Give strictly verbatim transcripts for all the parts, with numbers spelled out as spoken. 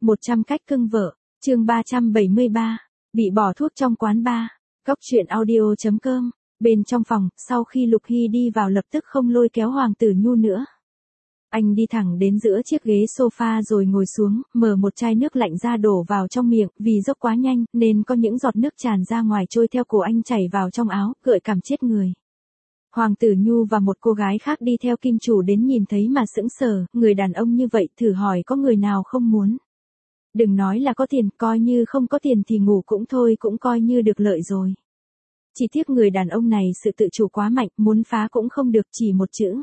một trăm cách cưng vợ, chương ba trăm bảy mươi ba, bị bỏ thuốc trong quán bar. Góc truyện audio chấm com. Bên trong phòng, sau khi Lục Hy đi vào lập tức không lôi kéo Hoàng Tử Nhu nữa. Anh đi thẳng đến giữa chiếc ghế sofa rồi ngồi xuống, mở một chai nước lạnh ra đổ vào trong miệng, vì dốc quá nhanh, nên có những giọt nước tràn ra ngoài trôi theo cổ anh chảy vào trong áo, gợi cảm chết người. Hoàng Tử Nhu và một cô gái khác đi theo kim chủ đến nhìn thấy mà sững sờ, người đàn ông như vậy thử hỏi có người nào không muốn. Đừng nói là có tiền, coi như không có tiền thì ngủ cũng thôi cũng coi như được lợi rồi. Chỉ tiếc người đàn ông này sự tự chủ quá mạnh, muốn phá cũng không được, chỉ một chữ.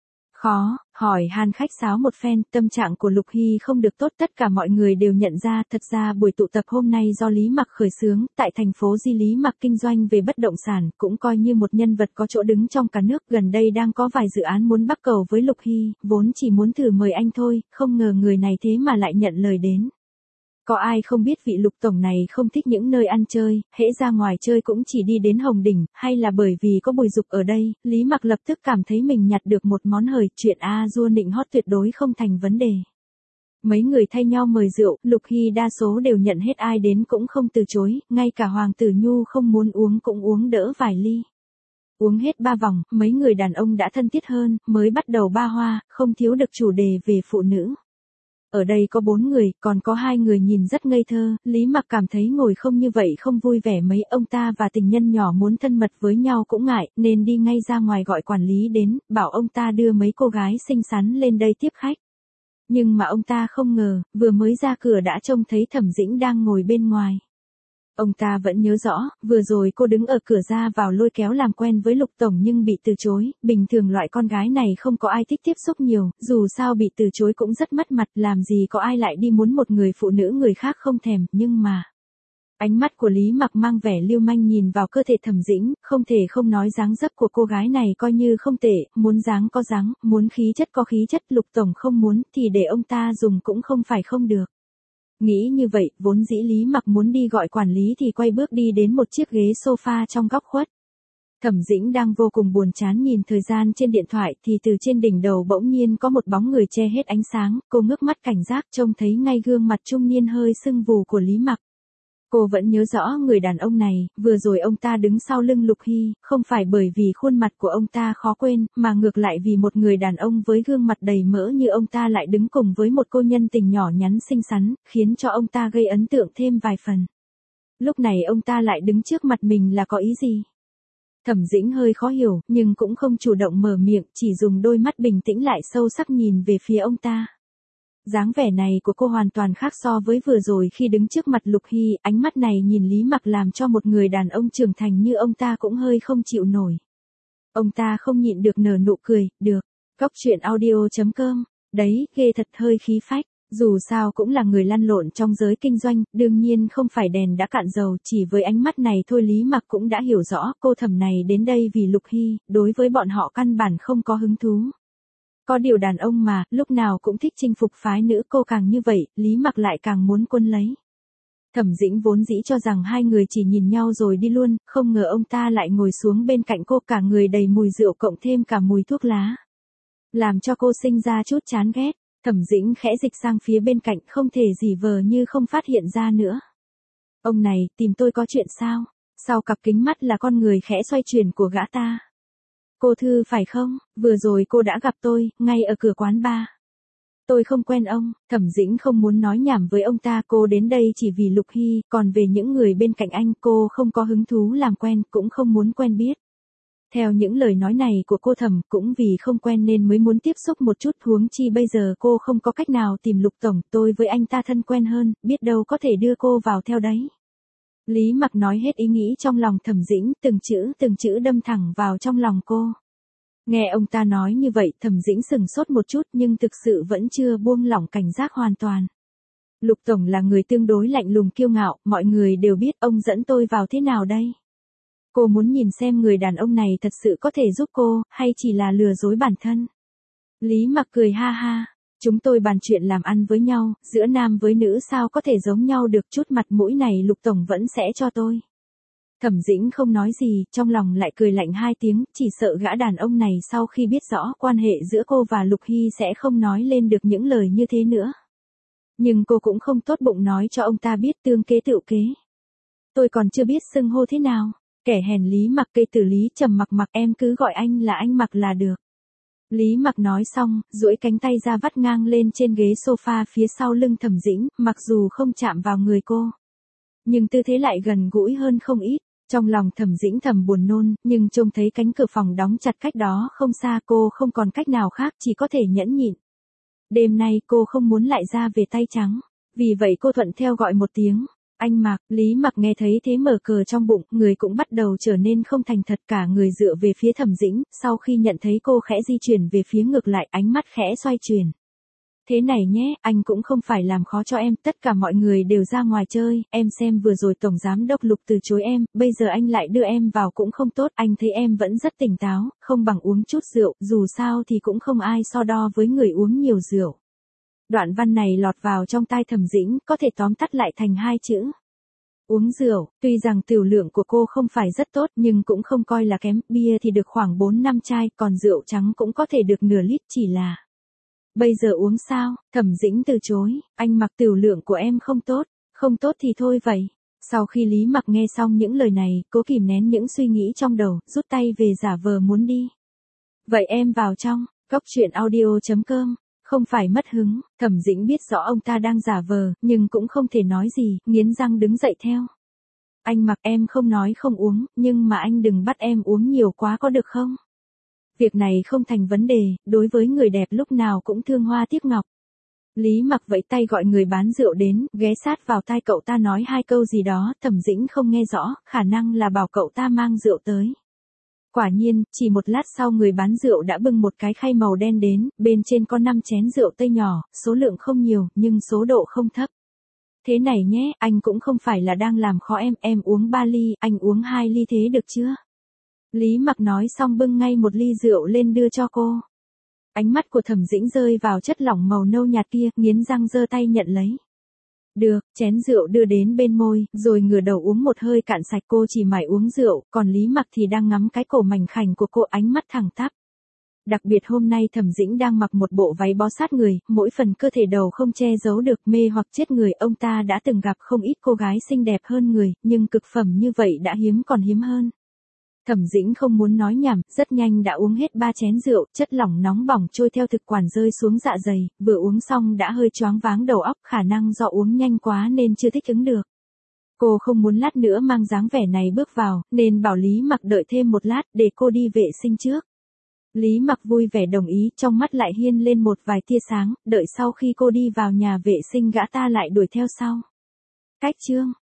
Khó, hỏi han khách sáo một phen, tâm trạng của Lục Hy không được tốt, tất cả mọi người đều nhận ra, thật ra buổi tụ tập hôm nay do Lý Mặc khởi xướng, tại thành phố Di Lý Mặc kinh doanh về bất động sản, cũng coi như một nhân vật có chỗ đứng trong cả nước, gần đây đang có vài dự án muốn bắt cầu với Lục Hy, vốn chỉ muốn thử mời anh thôi, không ngờ người này thế mà lại nhận lời đến. Có ai không biết vị Lục tổng này không thích những nơi ăn chơi, hễ ra ngoài chơi cũng chỉ đi đến Hồng Đỉnh, hay là bởi vì có Bùi Dục ở đây, Lý Mặc lập tức cảm thấy mình nhặt được một món hời, chuyện a dua nịnh hót tuyệt đối không thành vấn đề. Mấy người thay nhau mời rượu, Lục Hy đa số đều nhận hết, ai đến cũng không từ chối, ngay cả Hoàng Tử Nhu không muốn uống cũng uống đỡ vài ly. Uống hết ba vòng, mấy người đàn ông đã thân thiết hơn, mới bắt đầu ba hoa, không thiếu được chủ đề về phụ nữ. Ở đây có bốn người, còn có hai người nhìn rất ngây thơ, Lý Mặc cảm thấy ngồi không như vậy không vui vẻ mấy, ông ta và tình nhân nhỏ muốn thân mật với nhau cũng ngại, nên đi ngay ra ngoài gọi quản lý đến, bảo ông ta đưa mấy cô gái xinh xắn lên đây tiếp khách. Nhưng mà ông ta không ngờ, vừa mới ra cửa đã trông thấy Thẩm Dĩnh đang ngồi bên ngoài. Ông ta vẫn nhớ rõ, vừa rồi cô đứng ở cửa ra vào lôi kéo làm quen với Lục tổng nhưng bị từ chối, bình thường loại con gái này không có ai thích tiếp xúc nhiều, dù sao bị từ chối cũng rất mất mặt, làm gì có ai lại đi muốn một người phụ nữ người khác không thèm, nhưng mà... Ánh mắt của Lý Mặc mang vẻ lưu manh nhìn vào cơ thể Thẩm Dĩnh, không thể không nói dáng dấp của cô gái này coi như không tệ, muốn dáng có dáng, muốn khí chất có khí chất, Lục tổng không muốn thì để ông ta dùng cũng không phải không được. Nghĩ như vậy, vốn dĩ Lý Mặc muốn đi gọi quản lý thì quay bước đi đến một chiếc ghế sofa trong góc khuất. Thẩm Dĩnh đang vô cùng buồn chán nhìn thời gian trên điện thoại thì từ trên đỉnh đầu bỗng nhiên có một bóng người che hết ánh sáng, cô ngước mắt cảnh giác trông thấy ngay gương mặt trung niên hơi sưng vù của Lý Mặc. Cô vẫn nhớ rõ người đàn ông này, vừa rồi ông ta đứng sau lưng Lục Hy, không phải bởi vì khuôn mặt của ông ta khó quên, mà ngược lại vì một người đàn ông với gương mặt đầy mỡ như ông ta lại đứng cùng với một cô nhân tình nhỏ nhắn xinh xắn, khiến cho ông ta gây ấn tượng thêm vài phần. Lúc này ông ta lại đứng trước mặt mình là có ý gì? Thẩm Dĩnh hơi khó hiểu, nhưng cũng không chủ động mở miệng, chỉ dùng đôi mắt bình tĩnh lại sâu sắc nhìn về phía ông ta. Dáng vẻ này của cô hoàn toàn khác so với vừa rồi khi đứng trước mặt Lục Hy, ánh mắt này nhìn Lý Mặc làm cho một người đàn ông trưởng thành như ông ta cũng hơi không chịu nổi. Ông ta không nhịn được nở nụ cười, được, góc truyện audio chấm com, đấy, ghê thật, hơi khí phách, dù sao cũng là người lăn lộn trong giới kinh doanh, đương nhiên không phải đèn đã cạn dầu, chỉ với ánh mắt này thôi Lý Mặc cũng đã hiểu rõ, cô Thẩm này đến đây vì Lục Hy, đối với bọn họ căn bản không có hứng thú. Có điều đàn ông mà, lúc nào cũng thích chinh phục phái nữ, cô càng như vậy, Lý Mặc lại càng muốn quân lấy. Thẩm Dĩnh vốn dĩ cho rằng hai người chỉ nhìn nhau rồi đi luôn, không ngờ ông ta lại ngồi xuống bên cạnh cô, cả người đầy mùi rượu cộng thêm cả mùi thuốc lá. Làm cho cô sinh ra chút chán ghét, Thẩm Dĩnh khẽ dịch sang phía bên cạnh, không thể gì vờ như không phát hiện ra nữa. Ông này, tìm tôi có chuyện sao? Sau cặp kính mắt là con người khẽ xoay chuyển của gã ta. Cô Thư phải không, vừa rồi cô đã gặp tôi, ngay ở cửa quán bar. Tôi không quen ông, Thẩm Dĩnh không muốn nói nhảm với ông ta, cô đến đây chỉ vì Lục Hy, còn về những người bên cạnh anh cô không có hứng thú làm quen, cũng không muốn quen biết. Theo những lời nói này của cô Thẩm, cũng vì không quen nên mới muốn tiếp xúc một chút, huống chi bây giờ cô không có cách nào tìm Lục tổng, tôi với anh ta thân quen hơn, biết đâu có thể đưa cô vào theo đấy. Lý Mặc nói hết ý nghĩ trong lòng Thẩm Dĩnh, từng chữ từng chữ đâm thẳng vào trong lòng cô. Nghe ông ta nói như vậy, Thẩm Dĩnh sừng sốt một chút nhưng thực sự vẫn chưa buông lỏng cảnh giác hoàn toàn. Lục tổng là người tương đối lạnh lùng kiêu ngạo, mọi người đều biết, ông dẫn tôi vào thế nào đây? Cô muốn nhìn xem người đàn ông này thật sự có thể giúp cô, hay chỉ là lừa dối bản thân? Lý Mặc cười ha ha. Chúng tôi bàn chuyện làm ăn với nhau, giữa nam với nữ sao có thể giống nhau được, chút mặt mũi này Lục tổng vẫn sẽ cho tôi. Thẩm Dĩnh không nói gì, trong lòng lại cười lạnh hai tiếng, chỉ sợ gã đàn ông này sau khi biết rõ quan hệ giữa cô và Lục Hy sẽ không nói lên được những lời như thế nữa. Nhưng cô cũng không tốt bụng nói cho ông ta biết tương kế tựu kế. Tôi còn chưa biết xưng hô thế nào. Kẻ hèn Lý Mặc cây từ Lý Trầm Mặc Mặc, em cứ gọi anh là anh Mặc là được. Lý Mặc nói xong, duỗi cánh tay ra vắt ngang lên trên ghế sofa phía sau lưng Thẩm Dĩnh, mặc dù không chạm vào người cô. Nhưng tư thế lại gần gũi hơn không ít. Trong lòng Thẩm Dĩnh thầm buồn nôn, nhưng trông thấy cánh cửa phòng đóng chặt cách đó không xa, cô không còn cách nào khác, chỉ có thể nhẫn nhịn. Đêm nay cô không muốn lại ra về tay trắng. Vì vậy cô thuận theo gọi một tiếng. Anh Mặc. Lý Mặc nghe thấy thế mở cờ trong bụng, người cũng bắt đầu trở nên không thành thật, cả người dựa về phía Thẩm Dĩnh, sau khi nhận thấy cô khẽ di chuyển về phía ngược lại, ánh mắt khẽ xoay chuyển. Thế này nhé, anh cũng không phải làm khó cho em, tất cả mọi người đều ra ngoài chơi, em xem vừa rồi Tổng Giám Đốc Lục từ chối em, bây giờ anh lại đưa em vào cũng không tốt, anh thấy em vẫn rất tỉnh táo, không bằng uống chút rượu, dù sao thì cũng không ai so đo với người uống nhiều rượu. Đoạn văn này lọt vào trong tai Thẩm Dĩnh, có thể tóm tắt lại thành hai chữ. Uống rượu. Tuy rằng tiểu lượng của cô không phải rất tốt nhưng cũng không coi là kém, bia thì được khoảng bốn năm chai, còn rượu trắng cũng có thể được nửa lít, chỉ là... Bây giờ uống sao? Thẩm Dĩnh từ chối, anh Mặc, tiểu lượng của em không tốt, không tốt thì thôi vậy. Sau khi Lý Mặc nghe xong những lời này, cố kìm nén những suy nghĩ trong đầu, rút tay về giả vờ muốn đi. Vậy em vào trong, góc truyện audio chấm com. Không phải mất hứng, Thẩm Dĩnh biết rõ ông ta đang giả vờ, nhưng cũng không thể nói gì, nghiến răng đứng dậy theo. Anh Mặc, em không nói không uống, nhưng mà anh đừng bắt em uống nhiều quá có được không? Việc này không thành vấn đề, đối với người đẹp lúc nào cũng thương hoa tiếc ngọc. Lý Mặc vẫy tay gọi người bán rượu đến, ghé sát vào tai cậu ta nói hai câu gì đó, Thẩm Dĩnh không nghe rõ, khả năng là bảo cậu ta mang rượu tới. Quả nhiên, chỉ một lát sau người bán rượu đã bưng một cái khay màu đen đến, bên trên có năm chén rượu tây nhỏ, số lượng không nhiều, nhưng số độ không thấp. Thế này nhé, anh cũng không phải là đang làm khó em, em uống ba ly, anh uống hai ly thế được chưa? Lý Mặc nói xong bưng ngay một ly rượu lên đưa cho cô. Ánh mắt của Thẩm Dĩnh rơi vào chất lỏng màu nâu nhạt kia, nghiến răng giơ tay nhận lấy. Được, chén rượu đưa đến bên môi, rồi ngửa đầu uống một hơi cạn sạch, cô chỉ mải uống rượu, còn Lý Mặc thì đang ngắm cái cổ mảnh khảnh của cô, ánh mắt thẳng tắp. Đặc biệt hôm nay Thẩm Dĩnh đang mặc một bộ váy bó sát người, mỗi phần cơ thể đầu không che giấu được, mê hoặc chết người, ông ta đã từng gặp không ít cô gái xinh đẹp hơn người, nhưng cực phẩm như vậy đã hiếm còn hiếm hơn. Thẩm Dĩnh không muốn nói nhảm, rất nhanh đã uống hết ba chén rượu, chất lỏng nóng bỏng trôi theo thực quản rơi xuống dạ dày, vừa uống xong đã hơi choáng váng đầu óc, khả năng do uống nhanh quá nên chưa thích ứng được. Cô không muốn lát nữa mang dáng vẻ này bước vào, nên bảo Lý Mặc đợi thêm một lát, để cô đi vệ sinh trước. Lý Mặc vui vẻ đồng ý, trong mắt lại hiên lên một vài tia sáng, đợi sau khi cô đi vào nhà vệ sinh gã ta lại đuổi theo sau. Cách chương